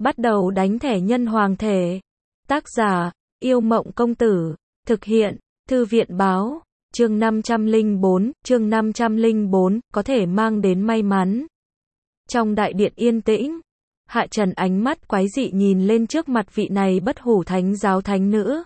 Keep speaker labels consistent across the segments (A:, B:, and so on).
A: Bắt đầu đánh thẻ nhân hoàng thể. Tác giả, Yêu Mộng Công Tử. Thực hiện, Thư viện Báo. Chương 504, có thể mang đến may mắn. Trong đại điện yên tĩnh, Hạ Trần ánh mắt quái dị nhìn lên trước mặt vị này bất hủ thánh giáo thánh nữ.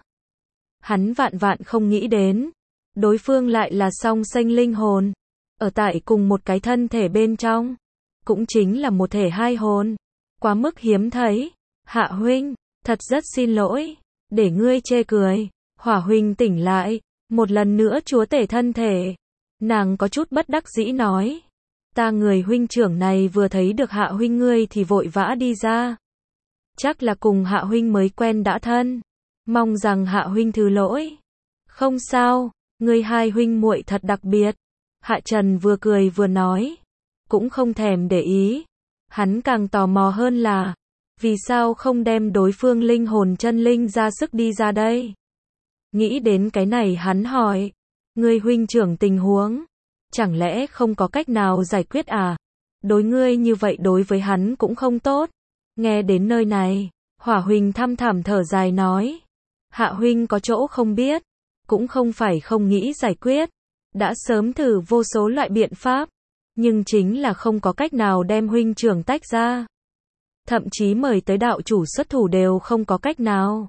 A: Hắn vạn vạn không nghĩ đến, đối phương lại là song sinh linh hồn, ở tại cùng một cái thân thể bên trong, cũng chính là một thể hai hồn. Quá mức hiếm thấy. Hạ huynh, thật rất xin lỗi, để ngươi chê cười. Hỏa huynh tỉnh lại, một lần nữa chúa tể thân thể. Nàng có chút bất đắc dĩ nói. Ta người huynh trưởng này vừa thấy được Hạ huynh ngươi thì vội vã đi ra. Chắc là cùng Hạ huynh mới quen đã thân. Mong rằng Hạ huynh thứ lỗi. Không sao, ngươi hai huynh muội thật đặc biệt. Hạ Trần vừa cười vừa nói. Cũng không thèm để ý. Hắn càng tò mò hơn là, vì sao không đem đối phương linh hồn chân linh ra sức đi ra đây? Nghĩ đến cái này hắn hỏi, ngươi huynh trưởng tình huống, chẳng lẽ không có cách nào giải quyết à? Đối ngươi như vậy đối với hắn cũng không tốt. Nghe đến nơi này, Hỏa huynh thăm thẳm thở dài nói, Hạ huynh có chỗ không biết, cũng không phải không nghĩ giải quyết, đã sớm thử vô số loại biện pháp, nhưng chính là không có cách nào đem huynh trưởng tách ra. Thậm chí mời tới đạo chủ xuất thủ đều không có cách nào.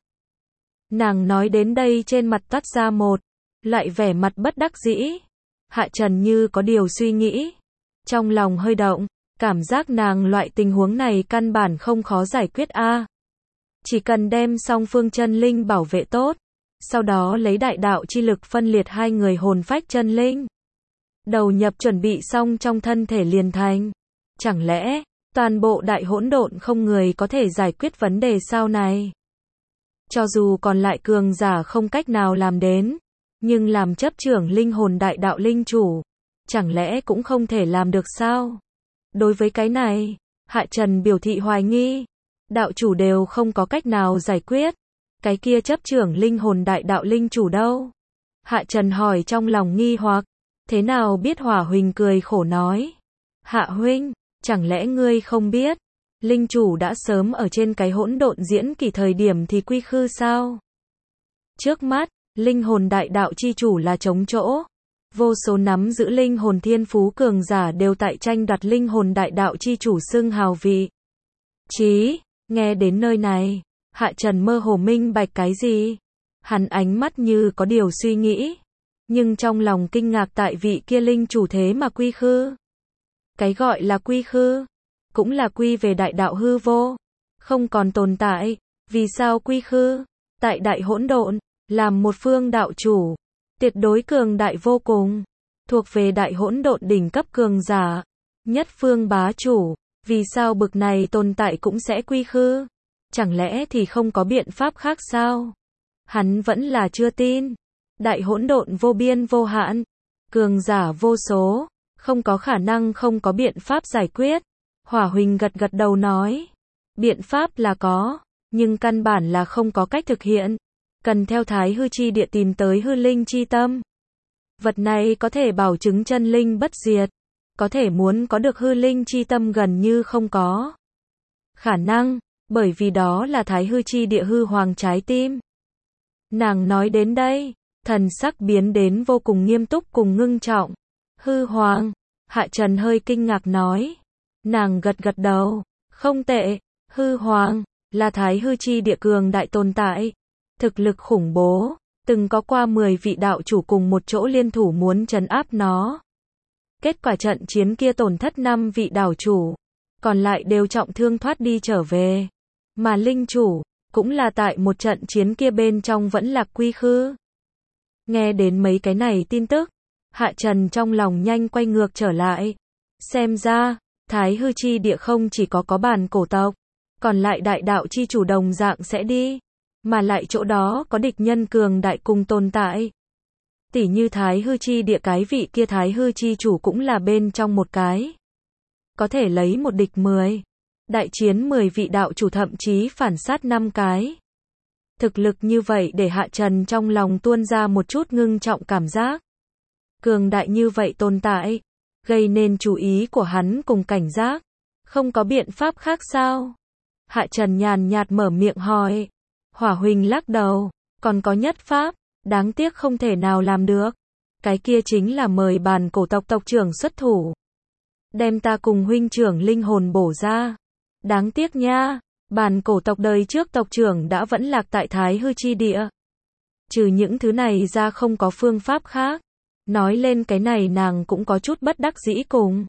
A: Nàng nói đến đây trên mặt toát ra một loại vẻ mặt bất đắc dĩ. Hạ Trần như có điều suy nghĩ, trong lòng hơi động, cảm giác nàng loại tình huống này căn bản không khó giải quyết a. Chỉ cần đem song phương chân linh bảo vệ tốt, sau đó lấy đại đạo chi lực phân liệt hai người hồn phách chân linh, đầu nhập chuẩn bị xong trong thân thể liền thành. Chẳng lẽ toàn bộ đại hỗn độn không người có thể giải quyết vấn đề sao này? Cho dù còn lại cường giả không cách nào làm đến, nhưng làm chấp trưởng linh hồn đại đạo linh chủ, chẳng lẽ cũng không thể làm được sao? Đối với cái này, Hạ Trần biểu thị hoài nghi. Đạo chủ đều không có cách nào giải quyết, cái kia chấp trưởng linh hồn đại đạo linh chủ đâu? Hạ Trần hỏi trong lòng nghi hoặc. Thế nào biết? Hỏa huynh cười khổ nói. Hạ huynh, chẳng lẽ ngươi không biết, linh chủ đã sớm ở trên cái hỗn độn diễn kỳ thời điểm thì quy khư sao? Trước mắt, linh hồn đại đạo chi chủ là trống chỗ. Vô số nắm giữ linh hồn thiên phú cường giả đều tại tranh đoạt linh hồn đại đạo chi chủ xưng hào vị. Nghe đến nơi này, Hạ Trần mơ hồ minh bạch cái gì? Hắn ánh mắt như có điều suy nghĩ, nhưng trong lòng kinh ngạc tại vị kia linh chủ thế mà quy khư. Cái gọi là quy khư, cũng là quy về đại đạo hư vô, không còn tồn tại. Vì sao quy khư? Tại đại hỗn độn, làm một phương đạo chủ, tuyệt đối cường đại vô cùng, thuộc về đại hỗn độn đỉnh cấp cường giả, nhất phương bá chủ, vì sao bực này tồn tại cũng sẽ quy khư? Chẳng lẽ thì không có biện pháp khác sao? Hắn vẫn là chưa tin. Đại hỗn độn vô biên vô hạn, cường giả vô số, không có khả năng không có biện pháp giải quyết. Hỏa huynh gật gật đầu nói, biện pháp là có, nhưng căn bản là không có cách thực hiện. Cần theo thái hư chi địa tìm tới hư linh chi tâm. Vật này có thể bảo chứng chân linh bất diệt, có thể muốn có được hư linh chi tâm gần như không có khả năng, bởi vì đó là thái hư chi địa hư hoàng trái tim. Nàng nói đến đây, thần sắc biến đến vô cùng nghiêm túc cùng ngưng trọng. Hư hoàng? Hạ Trần hơi kinh ngạc nói. Nàng gật gật đầu. Không tệ, hư hoàng là thái hư chi địa cường đại tồn tại, thực lực khủng bố, từng có qua 10 vị đạo chủ cùng một chỗ liên thủ muốn trấn áp nó. Kết quả trận chiến kia tổn thất 5 vị đạo chủ, còn lại đều trọng thương thoát đi trở về, mà linh chủ cũng là tại một trận chiến kia bên trong vẫn lạc quy khư. Nghe đến mấy cái này tin tức, Hạ Trần trong lòng nhanh quay ngược trở lại. Xem ra, thái hư chi địa không chỉ có bản cổ tộc, còn lại đại đạo chi chủ đồng dạng sẽ đi, mà lại chỗ đó có địch nhân cường đại cùng tồn tại. Tỉ như thái hư chi địa cái vị kia thái hư chi chủ cũng là bên trong một cái. Có thể lấy một địch 10. Đại chiến 10 vị đạo chủ thậm chí phản sát 5 cái. Thực lực như vậy để Hạ Trần trong lòng tuôn ra một chút ngưng trọng cảm giác. Cường đại như vậy tồn tại, gây nên chú ý của hắn cùng cảnh giác. Không có biện pháp khác sao? Hạ Trần nhàn nhạt mở miệng hỏi. Hỏa Huỳnh lắc đầu, còn có nhất pháp, đáng tiếc không thể nào làm được. Cái kia chính là mời Bàn Cổ tộc tộc trưởng xuất thủ. Đem ta cùng huynh trưởng linh hồn bổ ra. Đáng tiếc nha, Bàn Cổ tộc đời trước tộc trưởng đã vẫn lạc tại Thái Hư chi địa. Trừ những thứ này ra không có phương pháp khác. Nói lên cái này nàng cũng có chút bất đắc dĩ cùng.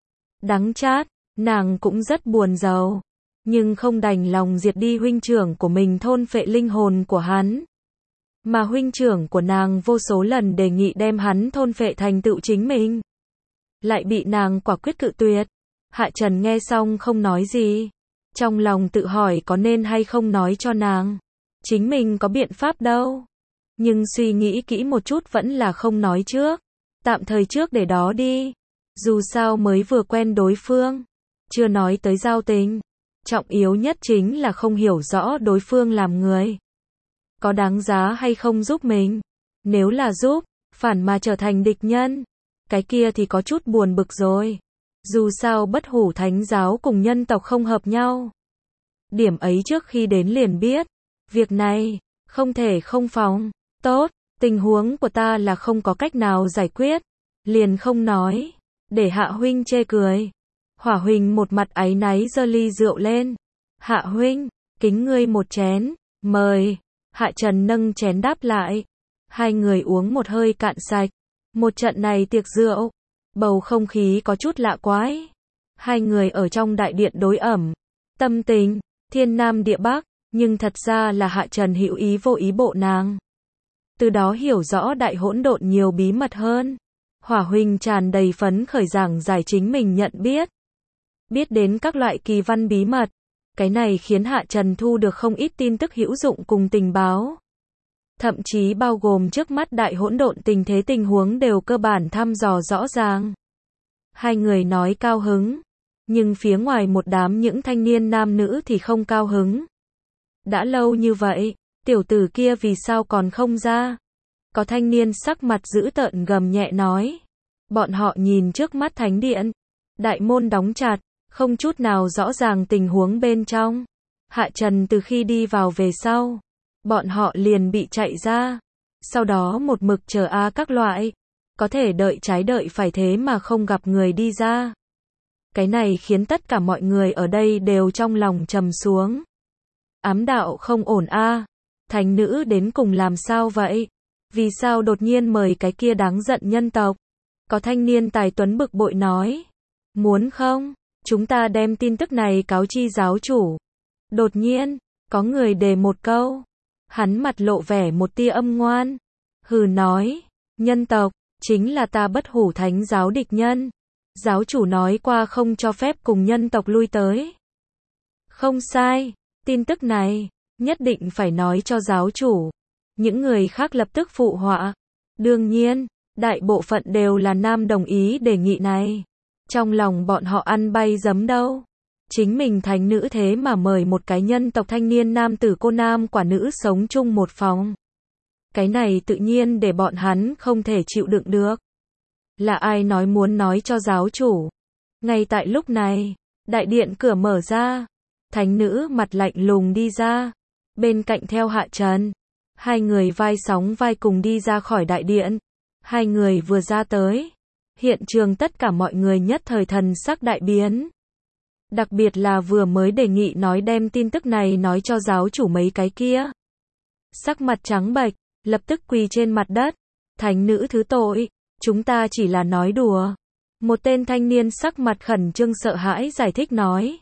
A: Đắng chát, nàng cũng rất buồn rầu. Nhưng không đành lòng diệt đi huynh trưởng của mình thôn phệ linh hồn của hắn. Mà huynh trưởng của nàng vô số lần đề nghị đem hắn thôn phệ thành tựu chính mình. Lại bị nàng quả quyết cự tuyệt. Hạ Trần nghe xong không nói gì. Trong lòng tự hỏi có nên hay không nói cho nàng. Chính mình có biện pháp đâu. Nhưng suy nghĩ kỹ một chút vẫn là không nói trước. Tạm thời trước để đó đi. Dù sao mới vừa quen đối phương. Chưa nói tới giao tình. Trọng yếu nhất chính là không hiểu rõ đối phương làm người. Có đáng giá hay không giúp mình. Nếu là giúp, phản mà trở thành địch nhân. Cái kia thì có chút buồn bực rồi. Dù sao Bất Hủ Thánh giáo cùng nhân tộc không hợp nhau. Điểm ấy trước khi đến liền biết. Việc này, không thể không phòng. Tốt, tình huống của ta là không có cách nào giải quyết. Liền không nói. Để Hạ huynh chê cười. Hỏa Huỳnh một mặt áy náy giơ ly rượu lên. Hạ huynh, kính ngươi một chén. Mời. Hạ Trần nâng chén đáp lại. Hai người uống một hơi cạn sạch. Một trận này tiệc rượu. Bầu không khí có chút lạ quái. Hai người ở trong đại điện đối ẩm. Tâm tình, thiên nam địa bắc. Nhưng thật ra là Hạ Trần hữu ý vô ý bộ nàng. Từ đó hiểu rõ đại hỗn độn nhiều bí mật hơn. Hỏa Huỳnh tràn đầy phấn khởi giảng giải chính mình nhận biết. Biết đến các loại kỳ văn bí mật. Cái này khiến Hạ Trần thu được không ít tin tức hữu dụng cùng tình báo. Thậm chí bao gồm trước mắt đại hỗn độn tình thế tình huống đều cơ bản thăm dò rõ ràng. Hai người nói cao hứng. Nhưng phía ngoài một đám những thanh niên nam nữ thì không cao hứng. Đã lâu như vậy, tiểu tử kia vì sao còn không ra? Có thanh niên sắc mặt dữ tợn gầm nhẹ nói. Bọn họ nhìn trước mắt thánh điện. Đại môn đóng chặt, không chút nào rõ ràng tình huống bên trong. Hạ Trần từ khi đi vào về sau. Bọn họ liền bị chạy ra. Sau đó một mực chờ các loại. Có thể đợi trái đợi phải thế mà không gặp người đi ra. Cái này khiến tất cả mọi người ở đây đều trong lòng trầm xuống. Ám đạo không ổn Thánh nữ đến cùng làm sao vậy? Vì sao đột nhiên mời cái kia đáng giận nhân tộc? Có thanh niên tài tuấn bực bội nói. Muốn không? Chúng ta đem tin tức này cáo chi giáo chủ. Đột nhiên, có người đề một câu. Hắn mặt lộ vẻ một tia âm ngoan. Hừ nói. Nhân tộc, chính là ta Bất Hủ Thánh giáo địch nhân. Giáo chủ nói qua không cho phép cùng nhân tộc lui tới. Không sai. Tin tức này, nhất định phải nói cho giáo chủ. Những người khác lập tức phụ họa. Đương nhiên, đại bộ phận đều là nam đồng ý đề nghị này. Trong lòng bọn họ ăn bay giấm đâu. Chính mình thánh nữ thế mà mời một cái nhân tộc thanh niên nam tử cô nam quả nữ sống chung một phòng. Cái này tự nhiên để bọn hắn không thể chịu đựng được. Là ai nói muốn nói cho giáo chủ? Ngay tại lúc này, đại điện cửa mở ra. Thánh nữ mặt lạnh lùng đi ra. Bên cạnh theo Hạ Trần. Hai người vai sóng vai cùng đi ra khỏi đại điện. Hai người vừa ra tới. Hiện trường tất cả mọi người nhất thời thần sắc đại biến. Đặc biệt là vừa mới đề nghị nói đem tin tức này nói cho giáo chủ mấy cái kia. Sắc mặt trắng bệch, lập tức quỳ trên mặt đất. Thánh nữ thứ tội, chúng ta chỉ là nói đùa. Một tên thanh niên sắc mặt khẩn trương sợ hãi giải thích nói.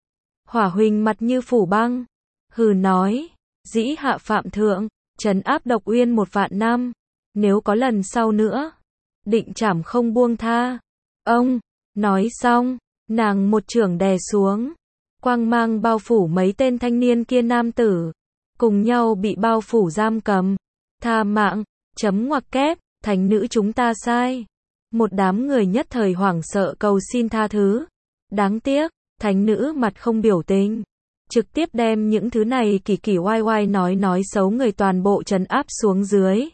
A: Hỏa Huỳnh mặt như phủ băng. Hừ nói, dĩ hạ phạm thượng, trấn áp Độc Uyên 1 vạn năm. Nếu có lần sau nữa, định trảm không buông tha. Ông, nói xong, nàng một chưởng đè xuống. Quang mang bao phủ mấy tên thanh niên kia nam tử. Cùng nhau bị bao phủ giam cầm. Tha mạng, chấm ngoặc kép, thánh nữ chúng ta sai. Một đám người nhất thời hoảng sợ cầu xin tha thứ. Đáng tiếc, thánh nữ mặt không biểu tình. Trực tiếp đem những thứ này kỳ kỳ oai oai nói xấu người toàn bộ trấn áp xuống dưới.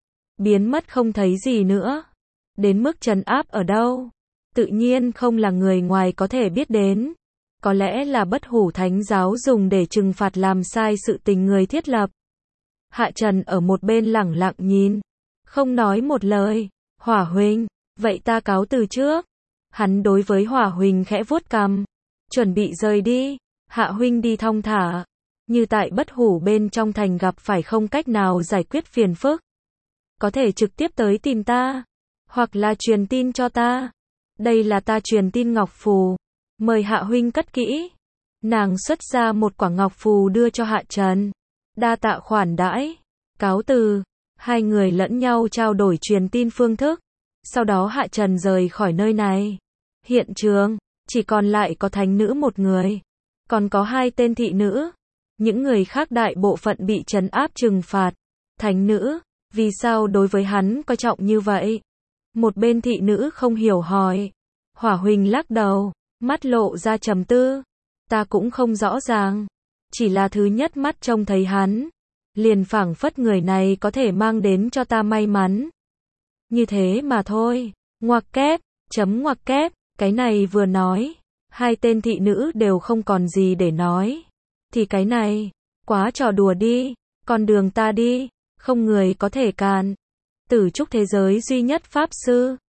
A: Biến mất không thấy gì nữa. Đến mức trấn áp ở đâu? Tự nhiên không là người ngoài có thể biết đến. Có lẽ là bất hủ thánh giáo dùng để trừng phạt làm sai sự tình người thiết lập. Hạ Trần ở một bên lẳng lặng nhìn, không nói một lời. Hỏa huynh, vậy ta cáo từ trước. Hắn đối với Hỏa huynh khẽ vuốt cằm, chuẩn bị rời đi. Hạ huynh đi thong thả, như tại bất hủ bên trong thành gặp phải không cách nào giải quyết phiền phức, có thể trực tiếp tới tìm ta, hoặc là truyền tin cho ta. Đây là ta truyền tin ngọc phù, mời Hạ huynh cất kỹ. Nàng xuất ra một quả ngọc phù đưa cho Hạ Trần. Đa tạ khoản đãi, cáo từ. Hai người lẫn nhau trao đổi truyền tin phương thức. Sau đó Hạ Trần rời khỏi nơi này. Hiện trường chỉ còn lại có thánh nữ một người, còn có hai tên thị nữ. Những người khác đại bộ phận bị trấn áp trừng phạt. Thánh nữ, vì sao đối với hắn coi trọng như vậy? Một bên thị nữ không hiểu hỏi. Hỏa huynh lắc đầu, mắt lộ ra trầm tư. Ta cũng không rõ ràng, chỉ là thứ nhất mắt trông thấy hắn, liền phảng phất người này có thể mang đến cho ta may mắn. Như thế mà thôi. Ngoặc kép, chấm ngoặc kép, cái này vừa nói, hai tên thị nữ đều không còn gì để nói. Thì cái này, quá trò đùa đi, con đường ta đi, không người có thể cản. Tử trúc thế giới duy nhất pháp sư.